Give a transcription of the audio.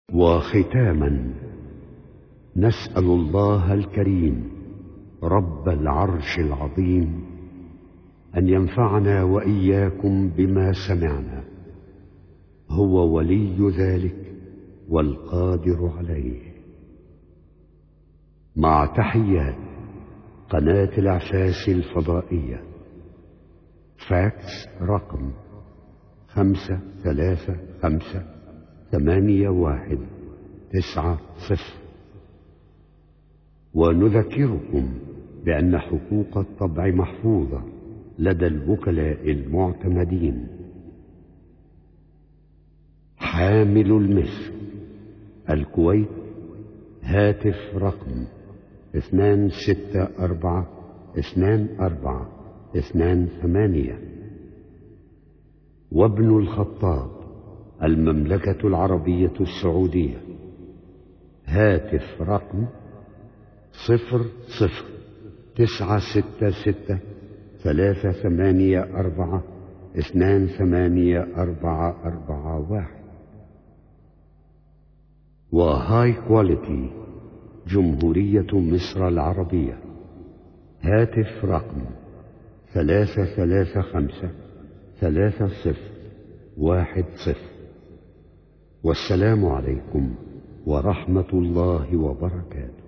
وختاما نسأل الله الكريم رب العرش العظيم أن ينفعنا وإياكم بما سمعنا، هو ولي ذلك والقادر عليه. مع تحيات قناة الإعساس الفضائية. فاكس رقم 5358190. ونذكركم بأن حقوق الطبع محفوظة لدى الوكلاء المعتمدين. حامل المصر الكويت، هاتف رقم 2642428. وابن الخطاب المملكة العربية السعودية، هاتف رقم 0096428428441. وهاي كواليتي جمهورية مصر العربية، هاتف رقم 3353010. والسلام عليكم ورحمة الله وبركاته.